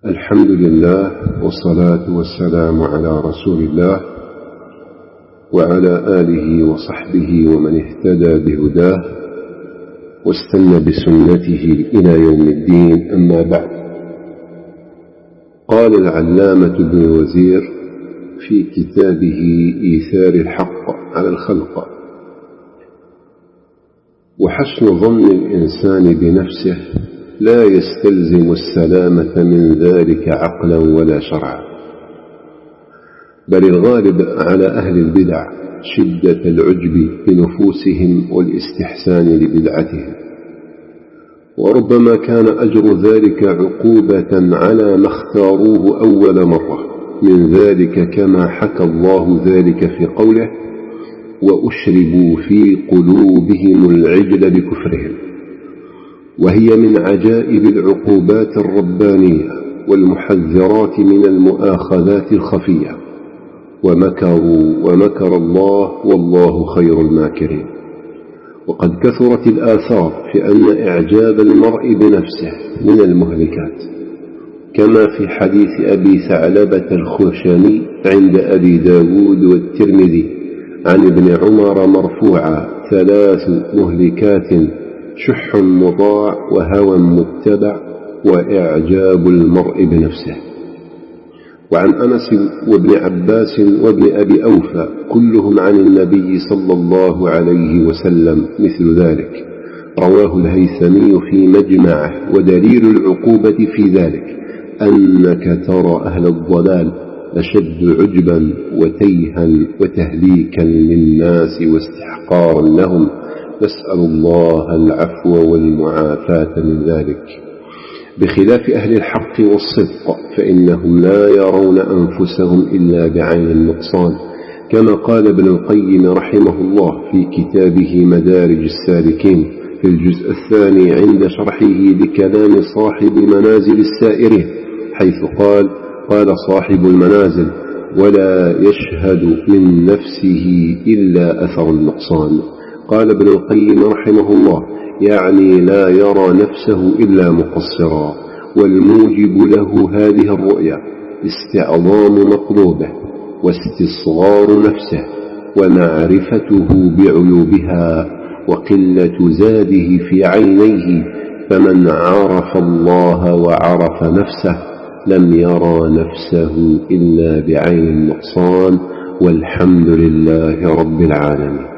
الحمد لله والصلاة والسلام على رسول الله وعلى آله وصحبه ومن اهتدى بهداه واستنى بسنته إلى يوم الدين. أما بعد، قال العلامة ابن الوزير في كتابه إيثار الحق على الخلق: وحسن ظن الإنسان بنفسه لا يستلزم السلامة من ذلك عقلا ولا شرعا، بل الغالب على أهل البدع شدة العجب بنفوسهم والاستحسان لبدعتهم، وربما كان أجر ذلك عقوبة على ما اختاروه أول مرة من ذلك، كما حكى الله ذلك في قوله: وأشربوا في قلوبهم العجل بكفرهم. وهي من عجائب العقوبات الربانية والمحذرات من المؤاخذات الخفية. ومكروا ومكر الله والله خير الماكرين. وقد كثرت الآثار في أن إعجاب المرء بنفسه من المهلكات، كما في حديث أبي ثعلبة الخشني عند أبي داود والترمذي عن ابن عمر مرفوعا: 3 مهلكات: شح مطاع، وهوى متبع، وإعجاب المرء بنفسه. وعن أنس وابن عباس وابن أبي أوفى كلهم عن النبي صلى الله عليه وسلم مثل ذلك، رواه الهيثمي في مجمعه. ودليل العقوبة في ذلك أنك ترى أهل الضلال أشد عجبا وتيها وتهليكا للناس واستحقارا لهم، نسأل الله العفو والمعافاة من ذلك، بخلاف أهل الحق والصدق فإنهم لا يرون أنفسهم إلا بعين النقصان، كما قال ابن القيم رحمه الله في كتابه مدارج السالكين في الجزء الثاني عند شرحه لكلام صاحب منازل السائرين، حيث قال صاحب المنازل: ولا يشهد من نفسه إلا أثر النقصان. قال ابن القيم رحمه الله: يعني لا يرى نفسه إلا مقصرا. والموجب له هذه الرؤيا استعظام مطلوبه واستصغار نفسه ومعرفته بعيوبها وقلة زاده في عينيه، فمن عرف الله وعرف نفسه لم يرى نفسه إلا بعين النقصان، والحمد لله رب العالمين.